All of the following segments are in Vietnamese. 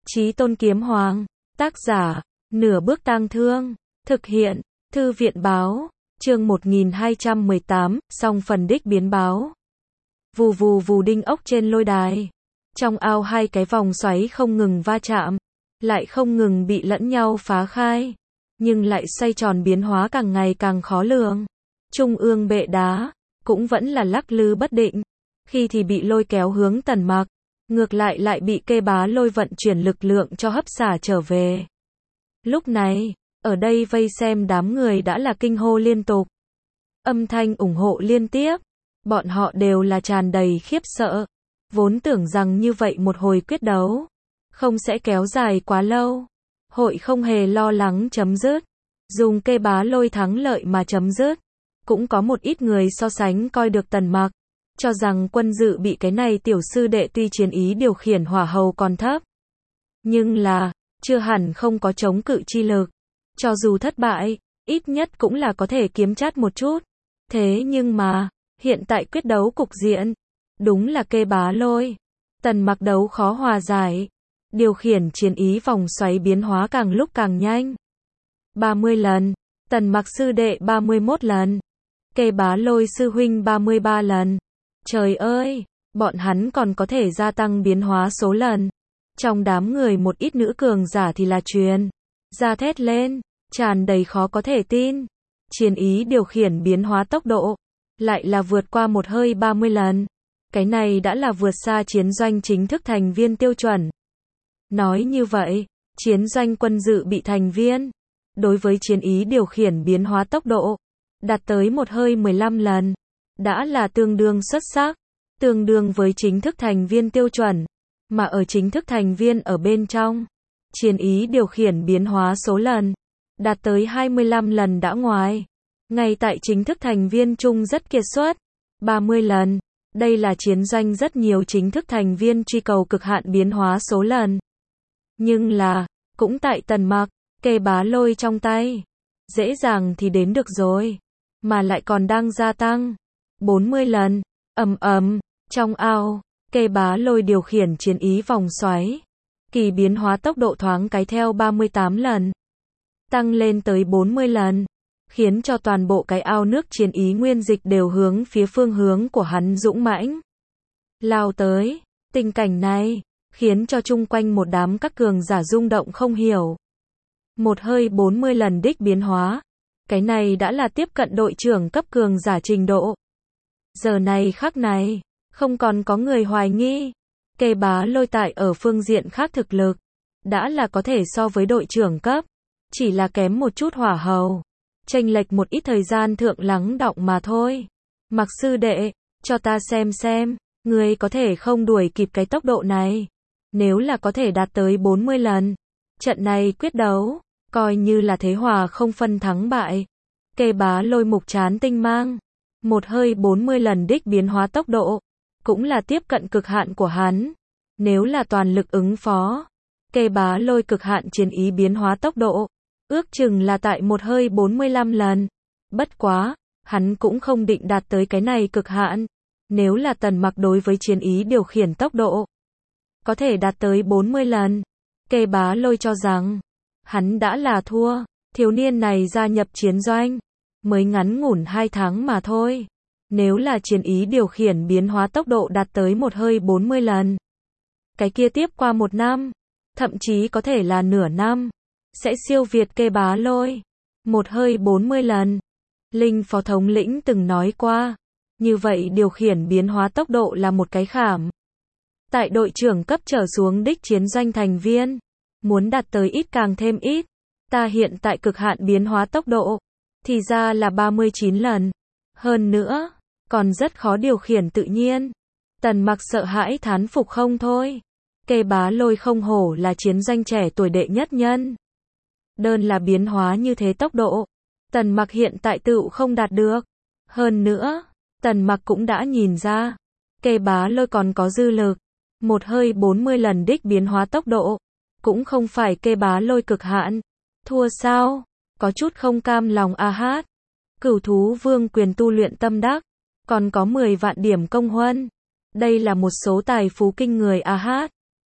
Chí Tôn Kiếm Hoàng, tác giả, Nửa Bước Tang Thương, thực hiện, Thư viện báo, chương 1218, song phần đích biến báo. Vù vù vù đinh ốc trên lôi đài. Trong ao hai cái vòng xoáy không ngừng va chạm, lại không ngừng bị lẫn nhau phá khai, nhưng lại xoay tròn biến hóa càng ngày càng khó lường. Trung ương bệ đá, cũng vẫn là lắc lư bất định, khi thì bị lôi kéo hướng Tần Mặc, ngược lại bị Kê Bá Lôi vận chuyển lực lượng cho hấp xả trở về. Lúc này, ở đây vây xem đám người đã là kinh hô liên tục. Âm thanh ủng hộ liên tiếp, bọn họ đều là tràn đầy khiếp sợ, vốn tưởng rằng như vậy một hồi quyết đấu không sẽ kéo dài quá lâu, hội không hề lo lắng chấm dứt, dùng Kê Bá Lôi thắng lợi mà chấm dứt. Cũng có một ít người so sánh coi được Tần Mặc, cho rằng quân dự bị cái này tiểu sư đệ tuy chiến ý điều khiển hỏa hầu còn thấp, nhưng là, chưa hẳn không có chống cự chi lực. Cho dù thất bại, ít nhất cũng là có thể kiếm chát một chút. Thế nhưng mà, hiện tại quyết đấu cục diện, đúng là Kê Bá Lôi, Tần Mặc đấu khó hòa giải, điều khiển chiến ý vòng xoáy biến hóa càng lúc càng nhanh. 30 lần, Tần Mặc sư đệ 31 lần, Kê Bá Lôi sư huynh 33 lần. Trời ơi, bọn hắn còn có thể gia tăng biến hóa số lần. Trong đám người một ít nữ cường giả thì là truyền ra thét lên, tràn đầy khó có thể tin. Chiến ý điều khiển biến hóa tốc độ, lại là vượt qua một hơi 30 lần. Cái này đã là vượt xa chiến doanh chính thức thành viên tiêu chuẩn. Nói như vậy, chiến doanh quân dự bị thành viên, đối với chiến ý điều khiển biến hóa tốc độ, đạt tới một hơi 15 lần, đã là tương đương xuất sắc, tương đương với chính thức thành viên tiêu chuẩn, mà ở chính thức thành viên ở bên trong, chiến ý điều khiển biến hóa số lần, đạt tới 25 lần đã ngoài, ngay tại chính thức thành viên chung rất kiệt xuất, 30 lần, đây là chiến doanh rất nhiều chính thức thành viên truy cầu cực hạn biến hóa số lần. Nhưng là, cũng tại Tần Mặc, Kê Bá Lôi trong tay, dễ dàng thì đến được rồi, mà lại còn đang gia tăng. 40 lần, trong ao, Kê Bá Lôi điều khiển chiến ý vòng xoáy, kỳ biến hóa tốc độ thoáng cái theo 38 lần, tăng lên tới 40 lần, khiến cho toàn bộ cái ao nước chiến ý nguyên dịch đều hướng phía phương hướng của hắn dũng mãnh lao tới. Tình cảnh này, khiến cho chung quanh một đám các cường giả rung động không hiểu. Một hơi 40 lần đích biến hóa, cái này đã là tiếp cận đội trưởng cấp cường giả trình độ. Giờ này khắc này, không còn có người hoài nghi, Kê Bá Lôi tại ở phương diện khác thực lực, đã là có thể so với đội trưởng cấp, chỉ là kém một chút hỏa hầu, chênh lệch một ít thời gian thượng lắng đọng mà thôi. Mặc sư đệ, cho ta xem, ngươi có thể không đuổi kịp cái tốc độ này, nếu là có thể đạt tới 40 lần, trận này quyết đấu, coi như là thế hòa không phân thắng bại. Kê Bá Lôi mục chán tinh mang, một hơi 40 lần đích biến hóa tốc độ, cũng là tiếp cận cực hạn của hắn. Nếu là toàn lực ứng phó, Kê Bá Lôi cực hạn chiến ý biến hóa tốc độ, ước chừng là tại một hơi 45 lần. Bất quá, hắn cũng không định đạt tới cái này cực hạn. Nếu là Tần Mặc đối với chiến ý điều khiển tốc độ, có thể đạt tới 40 lần, Kê Bá Lôi cho rằng, hắn đã là thua. Thiếu niên này gia nhập chiến doanh, mới ngắn ngủn 2 tháng mà thôi. Nếu là chiến ý điều khiển biến hóa tốc độ đạt tới một hơi 40 lần, cái kia tiếp qua 1 năm, thậm chí có thể là nửa năm, sẽ siêu việt Kê Bá Lôi. Một hơi 40 lần. Linh Phó Thống lĩnh từng nói qua, như vậy điều khiển biến hóa tốc độ là một cái khảm. Tại đội trưởng cấp trở xuống đích chiến doanh thành viên, muốn đạt tới ít càng thêm ít. Ta hiện tại cực hạn biến hóa tốc độ, thì ra là 39 lần. Hơn nữa, còn rất khó điều khiển tự nhiên. Tần Mặc sợ hãi thán phục không thôi. Kê Bá Lôi không hổ là chiến doanh trẻ tuổi đệ nhất nhân. Đơn là biến hóa như thế tốc độ, Tần Mặc hiện tại tựu không đạt được. Hơn nữa, Tần Mặc cũng đã nhìn ra, Kê Bá Lôi còn có dư lực. Một hơi 40 lần đích biến hóa tốc độ, cũng không phải Kê Bá Lôi cực hạn. Thua sao? Có chút không cam lòng a hát. Cửu thú vương quyền tu luyện tâm đắc, còn có 10 vạn điểm công huân. Đây là một số tài phú kinh người a hát.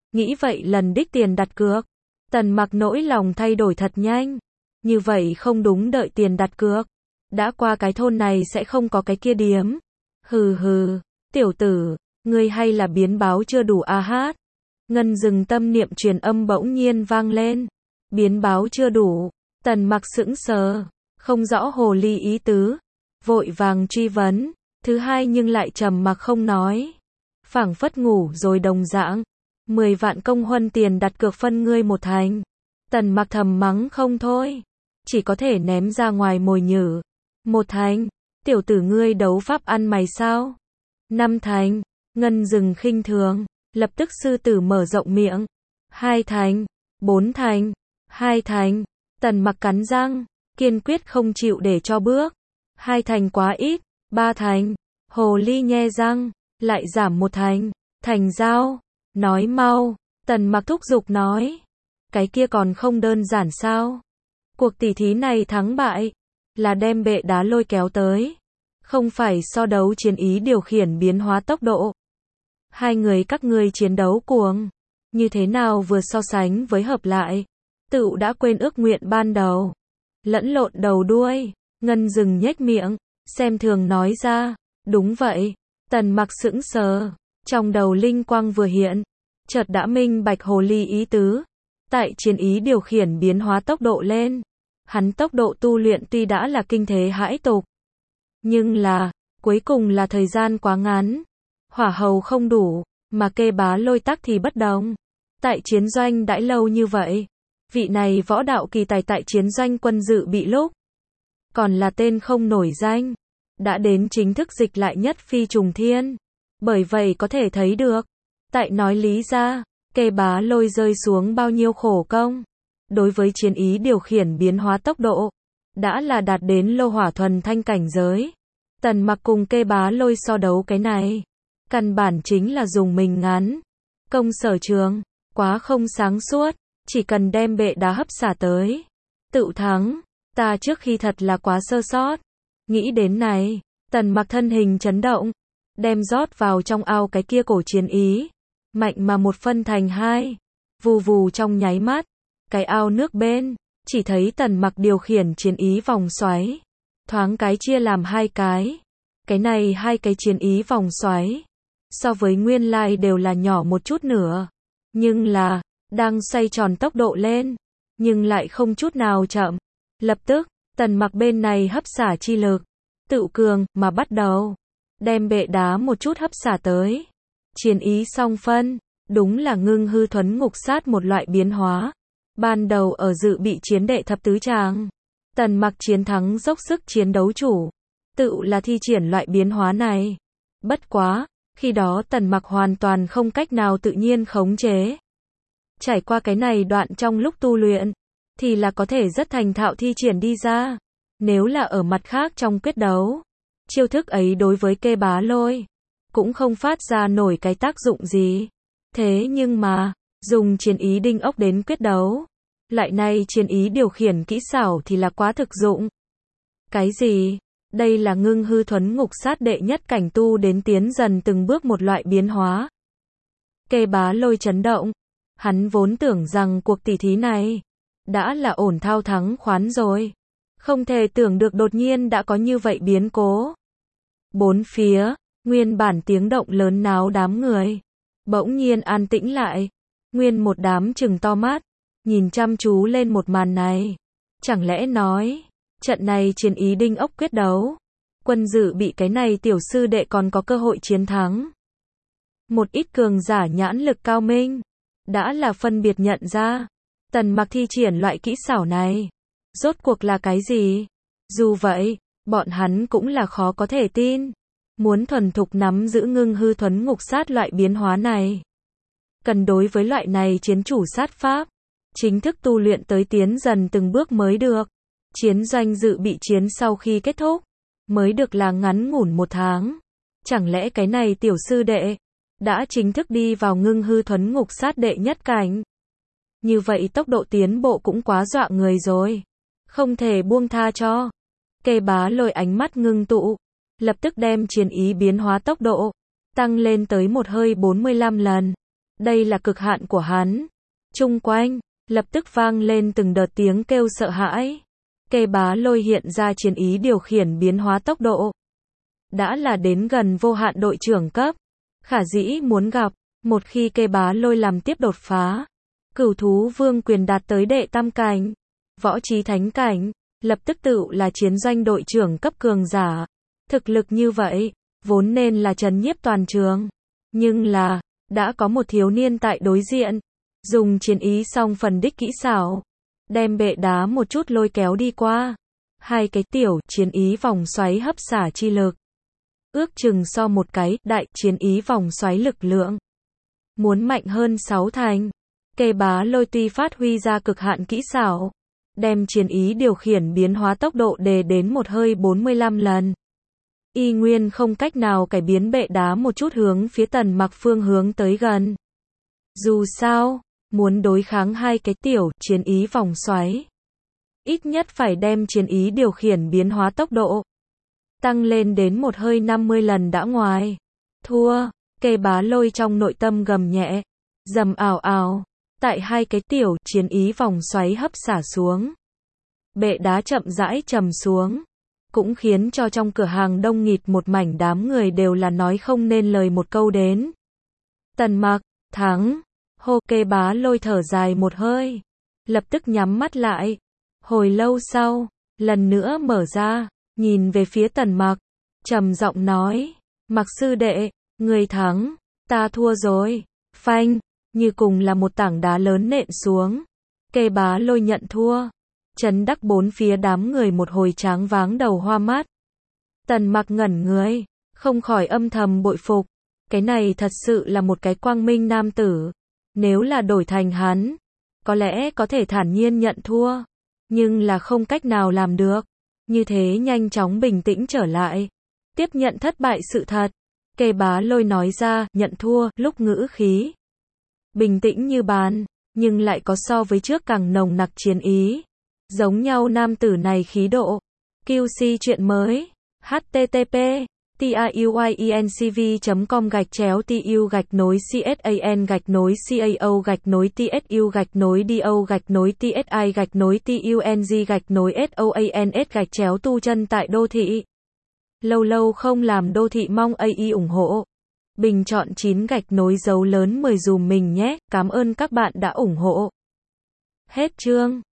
Nghĩ vậy lần đích tiền đặt cược. Tần Mặc nỗi lòng thay đổi thật nhanh. Như vậy không đúng, đợi tiền đặt cược. Đã qua cái thôn này sẽ không có cái kia điếm. Hừ hừ, tiểu tử, ngươi hay là biến báo chưa đủ a hát. Ngân dừng tâm niệm truyền âm bỗng nhiên vang lên. Biến báo chưa đủ. Tần Mặc sững sờ, không rõ hồ ly ý tứ. Vội vàng truy vấn. Thứ hai nhưng lại trầm mặc không nói. Phảng phất ngủ rồi đồng dạng. 10 vạn công huân tiền đặt cược phân ngươi một thành. Tần Mặc thầm mắng không thôi. Chỉ có thể ném ra ngoài mồi nhử. Một thành. Tiểu tử ngươi đấu pháp ăn mày sao? 5 thành. Ngân dừng khinh thường. Lập tức sư tử mở rộng miệng. 2 thành. 4 thành. 2 thành. Tần Mặc cắn răng. Kiên quyết không chịu để cho bước. 2 thành quá ít. 3 thành. Hồ ly nhe răng. Lại giảm 1 thành. Thành giao. Nói mau. Tần Mặc thúc giục nói. Cái kia còn không đơn giản sao? Cuộc tỷ thí này thắng bại là đem bệ đá lôi kéo tới. Không phải so đấu chiến ý điều khiển biến hóa tốc độ. Hai người các ngươi chiến đấu cuồng. Như thế nào vừa so sánh với hợp lại. Tựu đã quên ước nguyện ban đầu. Lẫn lộn đầu đuôi. Ngân dừng nhếch miệng. Xem thường nói ra. Đúng vậy. Tần Mặc sững sờ. Trong đầu linh quang vừa hiện. Chợt đã minh bạch hồ ly ý tứ. Tại chiến ý điều khiển biến hóa tốc độ lên. Hắn tốc độ tu luyện tuy đã là kinh thế hãi tục. Nhưng là, cuối cùng là thời gian quá ngắn. Hỏa hầu không đủ, mà Kê Bá Lôi tắc thì bất đồng. Tại chiến doanh đãi lâu như vậy. Vị này võ đạo kỳ tài tại chiến doanh quân dự bị lúc. Còn là tên không nổi danh. Đã đến chính thức dịch lại nhất phi trùng thiên. Bởi vậy có thể thấy được. Tại nói lý ra, Kê Bá Lôi rơi xuống bao nhiêu khổ công. Đối với chiến ý điều khiển biến hóa tốc độ. Đã là đạt đến lô hỏa thuần thanh cảnh giới. Tần Mặc cùng Kê Bá Lôi so đấu cái này. Căn bản chính là dùng mình ngắn. Công sở trường. Quá không sáng suốt. Chỉ cần đem bệ đá hấp xả tới. Tự thắng. Ta trước khi thật là quá sơ sót. Nghĩ đến này. Tần Mặc thân hình chấn động. Đem rót vào trong ao cái kia cổ chiến ý. Mạnh mà một phân thành hai. Vù vù trong nháy mắt. Cái ao nước bên. Chỉ thấy Tần Mặc điều khiển chiến ý vòng xoáy. Thoáng cái chia làm hai cái. Cái này hai cái chiến ý vòng xoáy. So với nguyên lai đều là nhỏ một chút nữa. Nhưng là, đang xoay tròn tốc độ lên. Nhưng lại không chút nào chậm. Lập tức, Tần Mặc bên này hấp xả chi lực. Tự cường, mà bắt đầu. Đem bệ đá một chút hấp xả tới. Chiến ý song phân. Đúng là ngưng hư thuấn ngục sát một loại biến hóa. Ban đầu ở dự bị chiến đệ thập tứ tràng. Tần Mặc chiến thắng dốc sức chiến đấu chủ. Tự là thi triển loại biến hóa này. Bất quá, khi đó Tần Mặc hoàn toàn không cách nào tự nhiên khống chế. Trải qua cái này đoạn trong lúc tu luyện, thì là có thể rất thành thạo thi triển đi ra. Nếu là ở mặt khác trong quyết đấu, chiêu thức ấy đối với Kê Bá Lôi, cũng không phát ra nổi cái tác dụng gì. Thế nhưng mà, dùng chiến ý đinh ốc đến quyết đấu. Lại này chiến ý điều khiển kỹ xảo thì là quá thực dụng. Cái gì? Đây là ngưng hư thuấn ngục sát đệ nhất cảnh tu đến tiến dần từng bước một loại biến hóa. Kê Bá Lôi chấn động. Hắn vốn tưởng rằng cuộc tỷ thí này đã là ổn thao thắng khoán rồi. Không thể tưởng được đột nhiên đã có như vậy biến cố. Bốn phía, nguyên bản tiếng động lớn náo đám người. Bỗng nhiên an tĩnh lại. Nguyên một đám trừng to mắt. Nhìn chăm chú lên một màn này. Chẳng lẽ nói, trận này chiến ý đinh ốc quyết đấu. Quân dự bị cái này tiểu sư đệ còn có cơ hội chiến thắng. Một ít cường giả nhãn lực cao minh. Đã là phân biệt nhận ra. Tần Mặc thi triển loại kỹ xảo này. Rốt cuộc là cái gì? Dù vậy, bọn hắn cũng là khó có thể tin. Muốn thuần thục nắm giữ ngưng hư thuấn ngục sát loại biến hóa này. Cần đối với loại này chiến chủ sát pháp. Chính thức tu luyện tới tiến dần từng bước mới được. Chiến doanh dự bị chiến sau khi kết thúc. Mới được là ngắn ngủn 1 tháng. Chẳng lẽ cái này tiểu sư đệ đã chính thức đi vào ngưng hư thuấn ngục sát đệ nhất cảnh. Như vậy tốc độ tiến bộ cũng quá dọa người rồi. Không thể buông tha cho. Kê Bá Lôi ánh mắt ngưng tụ. Lập tức đem chiến ý biến hóa tốc độ. Tăng lên tới một hơi 45 lần. Đây là cực hạn của hắn. Chung quanh, lập tức vang lên từng đợt tiếng kêu sợ hãi. Kê Bá Lôi hiện ra chiến ý điều khiển biến hóa tốc độ. Đã là đến gần vô hạn đội trưởng cấp. Khả dĩ muốn gặp, một khi Kê Bá Lôi làm tiếp đột phá. Cửu thú vương quyền đạt tới đệ tam cảnh. Võ trí thánh cảnh, lập tức tự là chiến doanh đội trưởng cấp cường giả. Thực lực như vậy, vốn nên là trấn nhiếp toàn trường. Nhưng là, đã có một thiếu niên tại đối diện. Dùng chiến ý song phần đích kỹ xảo. Đem bệ đá một chút lôi kéo đi qua. Hai cái tiểu chiến ý vòng xoáy hấp xả chi lực. Ước chừng so một cái đại chiến ý vòng xoáy lực lượng. Muốn mạnh hơn 6 thành. Kê Bá Lôi tuy phát huy ra cực hạn kỹ xảo. Đem chiến ý điều khiển biến hóa tốc độ đề đến một hơi 45 lần. Y nguyên không cách nào cải biến bệ đá một chút hướng phía Tần Mặc phương hướng tới gần. Dù sao, muốn đối kháng hai cái tiểu chiến ý vòng xoáy. Ít nhất phải đem chiến ý điều khiển biến hóa tốc độ. Tăng lên đến một hơi 50 lần đã ngoài. Thua, Kê Bá Lôi trong nội tâm gầm nhẹ. Dầm ào ào. Tại hai cái tiểu chiến ý vòng xoáy hấp xả xuống. Bệ đá chậm rãi trầm xuống. Cũng khiến cho trong cửa hàng đông nghịt một mảnh đám người đều là nói không nên lời một câu đến. Tần Mặc, thắng. Hô, Kê Bá Lôi thở dài một hơi. Lập tức nhắm mắt lại. Hồi lâu sau, lần nữa mở ra, nhìn về phía Tần Mặc. Trầm giọng nói. Mặc sư đệ, người thắng, ta thua rồi. Phanh, như cùng là một tảng đá lớn nện xuống. Kê Bá Lôi nhận thua. Chấn đắc bốn phía đám người một hồi tráng váng đầu hoa mắt. Tần Mặc ngẩn người, không khỏi âm thầm bội phục. Cái này thật sự là một cái quang minh nam tử. Nếu là đổi thành hắn, có lẽ có thể thản nhiên nhận thua. Nhưng là không cách nào làm được. Như thế nhanh chóng bình tĩnh trở lại. Tiếp nhận thất bại sự thật. Kê Bá Lôi nói ra, nhận thua, lúc ngữ khí. Bình tĩnh như bàn, nhưng lại có so với trước càng nồng nặc chiến ý. Giống nhau nam tử này khí độ. QC chuyện mới. http tu chân tại đô thị. Lâu lâu không làm đô thị mong AI ủng hộ. Bình chọn 9 dấu lớn 10 dùm mình nhé. Cảm ơn các bạn đã ủng hộ. Hết chương.